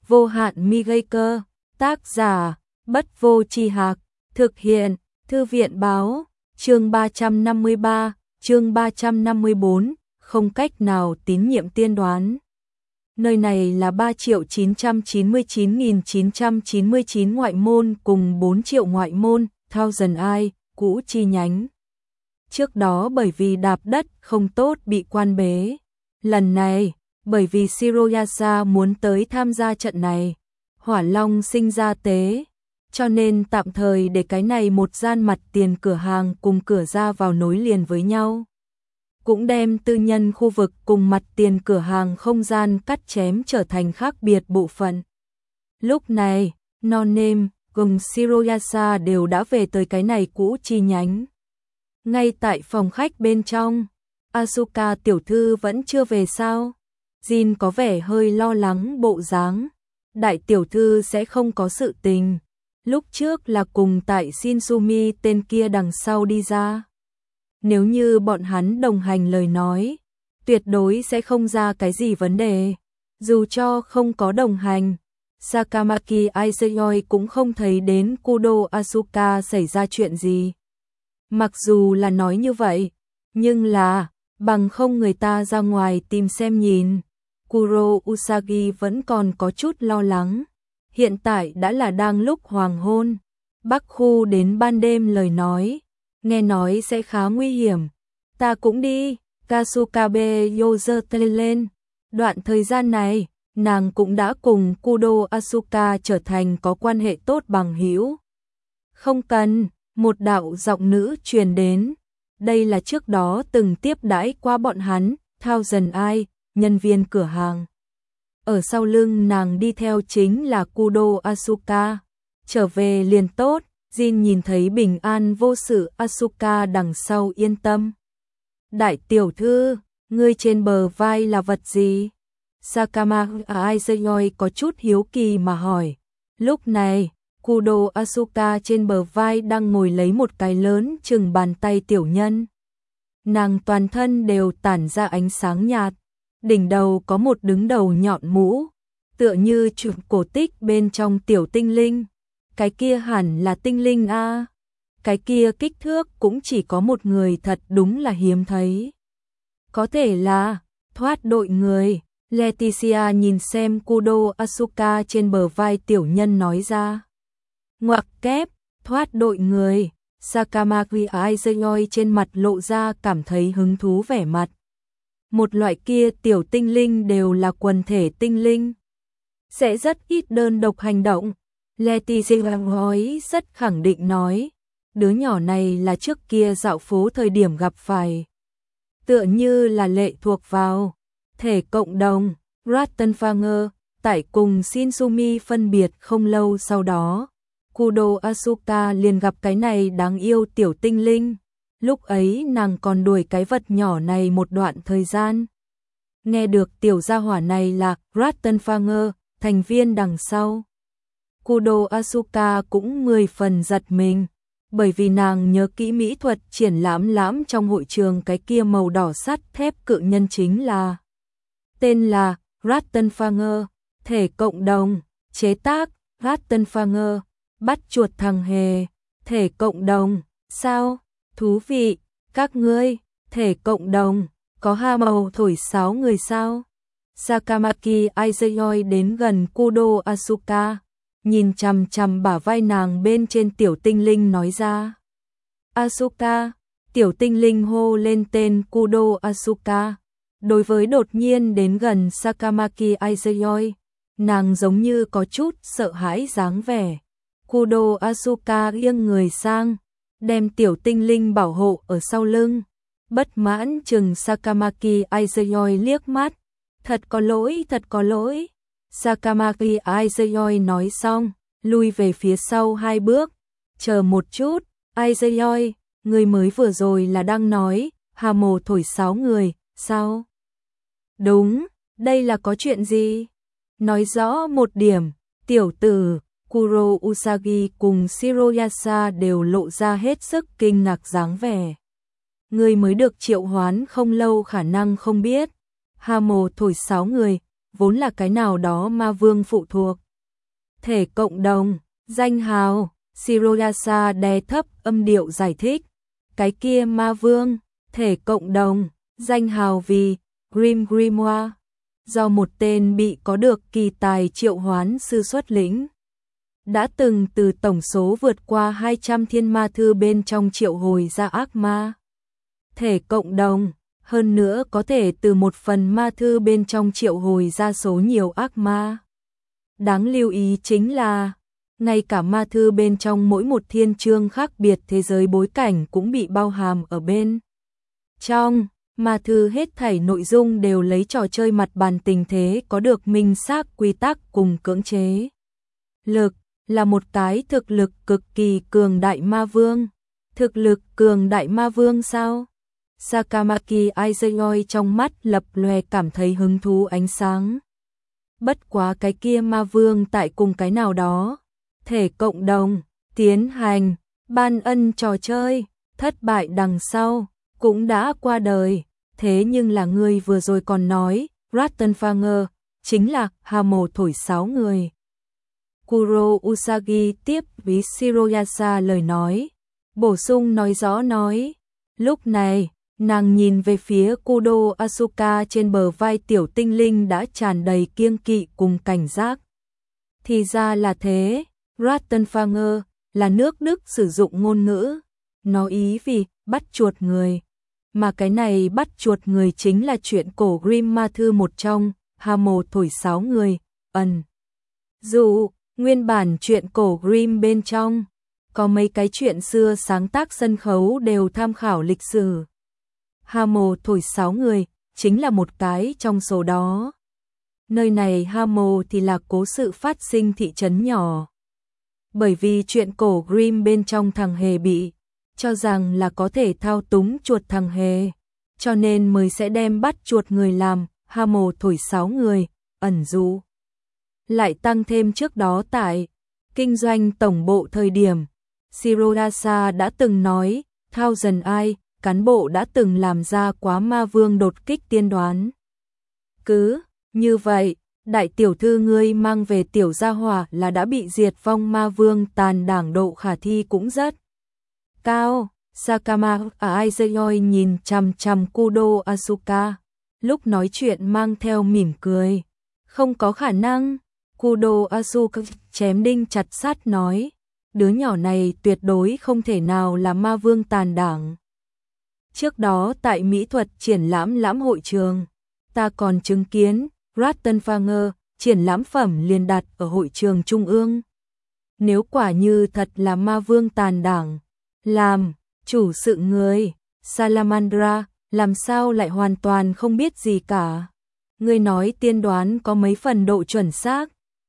vô hạn mi gây cơ, tác giả, Bất Vô Tri Hạc, thực hiện, Thư viện báo, chương 353, chương 354, không cách nào tín nhiệm tiên đoán. Nơi này là 3.999.999 ngoại môn cùng 4 triệu ngoại môn, Thousand Eye, cũ chi nhánh. Trước đó bởi vì đạp đất không tốt bị quan bế. Lần này, bởi vì Shiroyasa muốn tới tham gia trận này, Hỏa Long sinh ra tế, cho nên tạm thời để cái này một gian mặt tiền cửa hàng cùng cửa ra vào nối liền với nhau. Cũng đem tư nhân khu vực cùng mặt tiền cửa hàng không gian cắt chém trở thành khác biệt bộ phận. Lúc này, Non-Name cùng Shiroyasa đều đã về tới cái này cũ chi nhánh. Ngay tại phòng khách bên trong, Asuka tiểu thư vẫn chưa về sao? Jin có vẻ hơi lo lắng bộ dáng. Đại tiểu thư sẽ không có sự tình. Lúc trước là cùng tại Shinsumi tên kia đằng sau đi ra. Nếu như bọn hắn đồng hành lời nói, tuyệt đối sẽ không ra cái gì vấn đề. Dù cho không có đồng hành, Sakamaki Aizuyoi cũng không thấy đến Kudo Asuka xảy ra chuyện gì. Mặc dù là nói như vậy, nhưng là, bằng không người ta ra ngoài tìm xem nhìn. Kuro Usagi vẫn còn có chút lo lắng. Hiện tại đã là đang lúc hoàng hôn. Bắc khu đến ban đêm lời nói, nghe nói sẽ khá nguy hiểm. Ta cũng đi, Kasukabe giơ tay lên. Đoạn thời gian này, nàng cũng đã cùng Kudo Asuka trở thành có quan hệ tốt bằng hữu. Không cần, một đạo giọng nữ truyền đến. Đây là trước đó từng tiếp đãi qua bọn hắn, Thousand Eye, nhân viên cửa hàng. Ở sau lưng nàng đi theo chính là Kudo Asuka. Trở về liền tốt, Jin nhìn thấy bình an vô sự Asuka đằng sau yên tâm. Đại tiểu thư, ngươi trên bờ vai là vật gì? Sakamaki Aizuyoi có chút hiếu kỳ mà hỏi. Lúc này, Kudo Asuka trên bờ vai đang ngồi lấy một cái lớn chừng bàn tay tiểu nhân. Nàng toàn thân đều tản ra ánh sáng nhạt. Đỉnh đầu có một đứng đầu nhọn mũ, tựa như chụp cổ tích bên trong tiểu tinh linh. Cái kia hẳn là tinh linh a. Cái kia kích thước cũng chỉ có một người thật đúng là hiếm thấy. Có thể là thoát đội người. Leticia nhìn xem Kudo Asuka trên bờ vai tiểu nhân nói ra. Ngoặc kép, thoát đội người. Sakamaki Aizuyoi trên mặt lộ ra cảm thấy hứng thú vẻ mặt. Một loại kia tiểu tinh linh đều là quần thể tinh linh. Sẽ rất ít đơn độc hành động. Leticia nói rất khẳng định nói. Đứa nhỏ này là trước kia dạo phố thời điểm gặp phải. Tựa như là lệ thuộc vào thể cộng đồng. Rattenfanger, tại cùng Shinsumi phân biệt không lâu sau đó. Kudo Asuka liền gặp cái này đáng yêu tiểu tinh linh. Lúc ấy nàng còn đuổi cái vật nhỏ này một đoạn thời gian. Nghe được tiểu gia hỏa này là Rattenfanger, thành viên đằng sau. Kudo Asuka cũng 10 phần giật mình, bởi vì nàng nhớ kỹ mỹ thuật triển lãm trong hội trường cái kia màu đỏ sắt thép cự nhân chính là. Tên là Rattenfanger, thể cộng đồng, chế tác, Rattenfanger, bắt chuột thằng hề, thể cộng đồng, sao? Thú vị, các ngươi, thể cộng đồng, có ha màu thổi sáo người sao? Sakamaki Aizuyoi đến gần Kudo Asuka, nhìn chằm chằm bả vai nàng bên trên tiểu tinh linh nói ra. Asuka, tiểu tinh linh hô lên tên Kudo Asuka. Đối với đột nhiên đến gần Sakamaki Aizuyoi, nàng giống như có chút sợ hãi dáng vẻ. Kudo Asuka nghiêng người sang, đem tiểu tinh linh bảo hộ ở sau lưng. Bất mãn chừng Sakamaki Aizuyoi liếc mắt. Thật có lỗi. Sakamaki Aizuyoi nói xong, lui về phía sau 2 bước. Chờ một chút, Aizuyoi, người mới vừa rồi là đang nói, hà mồ thổi sáo người, sao? Đúng, đây là có chuyện gì? Nói rõ một điểm, tiểu tử. Kuro Usagi cùng Shiroyasa đều lộ ra hết sức kinh ngạc dáng vẻ. Người mới được triệu hoán không lâu khả năng không biết. Hà mồ thổi sáo người, vốn là cái nào đó ma vương phụ thuộc. Thể cộng đồng, danh hào, Shiroyasa đè thấp âm điệu giải thích. Cái kia ma vương, thể cộng đồng, danh hào vì Grimoire, do một tên bị có được kỳ tài triệu hoán sư xuất lĩnh. Đã từng từ tổng số vượt qua 200 thiên ma thư bên trong triệu hồi ra ác ma. Thể cộng đồng, hơn nữa có thể từ một phần ma thư bên trong triệu hồi ra số nhiều ác ma. Đáng lưu ý chính là, ngay cả ma thư bên trong mỗi một thiên chương khác biệt thế giới bối cảnh cũng bị bao hàm ở bên trong. Ma thư hết thảy nội dung đều lấy trò chơi mặt bàn tình thế có được minh xác quy tắc cùng cưỡng chế. Lực là một cái thực lực cực kỳ cường đại ma vương. Thực lực cường đại ma vương sao? Sakamaki Aizuyoi trong mắt lập lòe cảm thấy hứng thú ánh sáng. Bất quá cái kia ma vương tại cùng cái nào đó, thể cộng đồng, tiến hành, ban ân trò chơi, thất bại đằng sau, cũng đã qua đời. Thế nhưng là người vừa rồi còn nói, Rattenfanger, chính là Hamo thổi sáo người. Kuro Usagi tiếp với Shiroyasa lời nói, bổ sung nói rõ nói. Lúc này, nàng nhìn về phía Kudo Asuka trên bờ vai tiểu tinh linh đã tràn đầy kiêng kỵ cùng cảnh giác. Thì ra là thế, Rattenfanger là nước Đức sử dụng ngôn ngữ, nó ý vì bắt chuột người. Mà cái này bắt chuột người chính là chuyện cổ Grimm ma thư một trong, Hamo thổi sáo người, dù nguyên bản chuyện cổ Grimm bên trong, có mấy cái chuyện xưa sáng tác sân khấu đều tham khảo lịch sử. Hamo thổi sáo người, chính là một cái trong số đó. Nơi này Hamo thì là cố sự phát sinh thị trấn nhỏ. Bởi vì chuyện cổ Grimm bên trong thằng hề bị cho rằng là có thể thao túng chuột thằng hề, cho nên mới sẽ đem bắt chuột người làm Hamo thổi sáo người, ẩn dụ. Lại tăng thêm trước đó tại kinh doanh tổng bộ thời điểm, Shiroyasa đã từng nói, Thousand Eye, cán bộ đã từng làm ra quá ma vương đột kích tiên đoán. Cứ như vậy, đại tiểu thư ngươi mang về tiểu gia hỏa là đã bị diệt vong ma vương tàn đảng độ khả thi cũng rất cao. Sakamaki Aizuyoi nhìn chằm chằm Kudo Asuka, lúc nói chuyện mang theo mỉm cười. Không có khả năng, Kudo Asuka chém đinh chặt sắt nói, đứa nhỏ này tuyệt đối không thể nào là ma vương tàn đảng. Trước đó tại mỹ thuật triển lãm hội trường, ta còn chứng kiến Rattenfanger triển lãm phẩm liền đặt ở hội trường trung ương. Nếu quả như thật là ma vương tàn đảng, làm chủ sự người, Salamandra, làm sao lại hoàn toàn không biết gì cả. Ngươi nói tiên đoán có mấy phần độ chuẩn xác.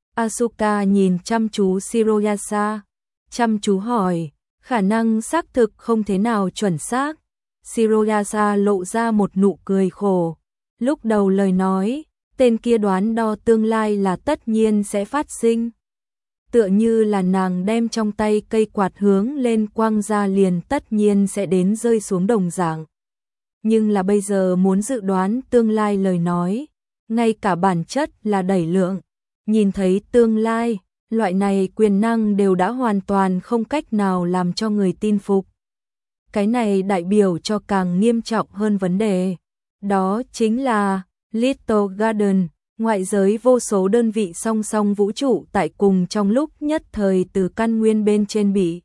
Asuka nhìn chăm chú Shiroyasa, chăm chú hỏi, khả năng xác thực không thế nào chuẩn xác. Shiroyasa lộ ra một nụ cười khổ. Lúc đầu lời nói, tên kia đoán đo tương lai là tất nhiên sẽ phát sinh. Tựa như là nàng đem trong tay cây quạt hướng lên quăng ra liền tất nhiên sẽ đến rơi xuống đồng dạng. Nhưng là bây giờ muốn dự đoán tương lai lời nói, ngay cả bản chất là đẩy lượng, nhìn thấy tương lai, loại này quyền năng đều đã hoàn toàn không cách nào làm cho người tin phục. Cái này đại biểu cho càng nghiêm trọng hơn vấn đề. Đó chính là Little Garden, ngoại giới vô số đơn vị song song vũ trụ tại cùng trong lúc nhất thời từ căn nguyên bên trên bị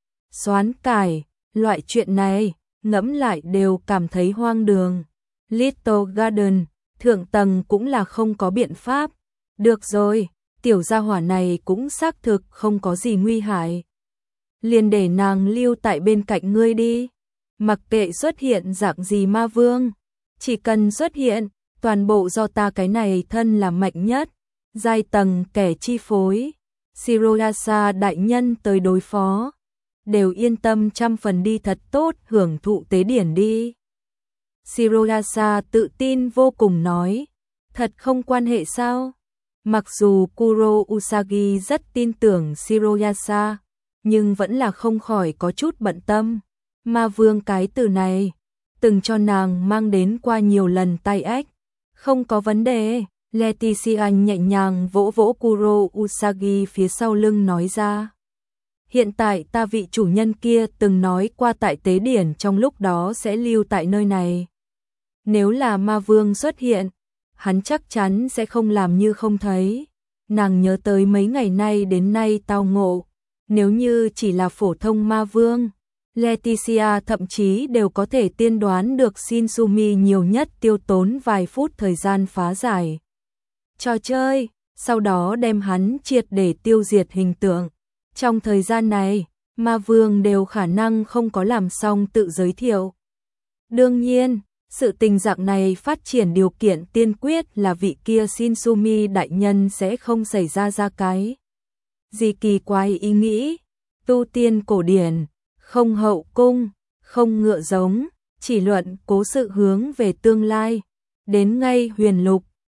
xoán cải. Loại chuyện này, ngẫm lại đều cảm thấy hoang đường. Little Garden, thượng tầng cũng là không có biện pháp. Được rồi, tiểu gia hỏa này cũng xác thực không có gì nguy hại. Liền để nàng lưu tại bên cạnh ngươi đi. Mặc kệ xuất hiện dạng gì ma vương, chỉ cần xuất hiện, toàn bộ do ta cái này thân là mạnh nhất, giai tầng kẻ chi phối, Shiroyasa đại nhân tới đối phó, đều yên tâm 100% đi thật tốt hưởng thụ tế điển đi. Shiroyasa tự tin vô cùng nói, thật không quan hệ sao? Mặc dù Kuro Usagi rất tin tưởng Shiroyasa, nhưng vẫn là không khỏi có chút bận tâm. Ma vương cái từ này, từng cho nàng mang đến qua nhiều lần tai ách. Không có vấn đề, Leticia nhẹ nhàng vỗ vỗ Kuro Usagi phía sau lưng nói ra. Hiện tại ta vị chủ nhân kia từng nói qua tại tế điển trong lúc đó sẽ lưu tại nơi này. Nếu là ma vương xuất hiện, hắn chắc chắn sẽ không làm như không thấy. Nàng nhớ tới mấy ngày nay đến nay tao ngộ. Nếu như chỉ là phổ thông ma vương, Leticia thậm chí đều có thể tiên đoán được Shinsumi nhiều nhất tiêu tốn vài phút thời gian phá giải trò chơi, sau đó đem hắn triệt để tiêu diệt hình tượng. Trong thời gian này, ma vương đều khả năng không có làm xong tự giới thiệu. Đương nhiên, sự tình dạng này phát triển điều kiện tiên quyết là vị kia Shinsumi đại nhân sẽ không xảy ra cái gì kỳ quái ý nghĩ. Tu tiên cổ điển, không hậu cung, không ngựa giống, chỉ luận cố sự hướng về tương lai. Đến ngay huyền lục,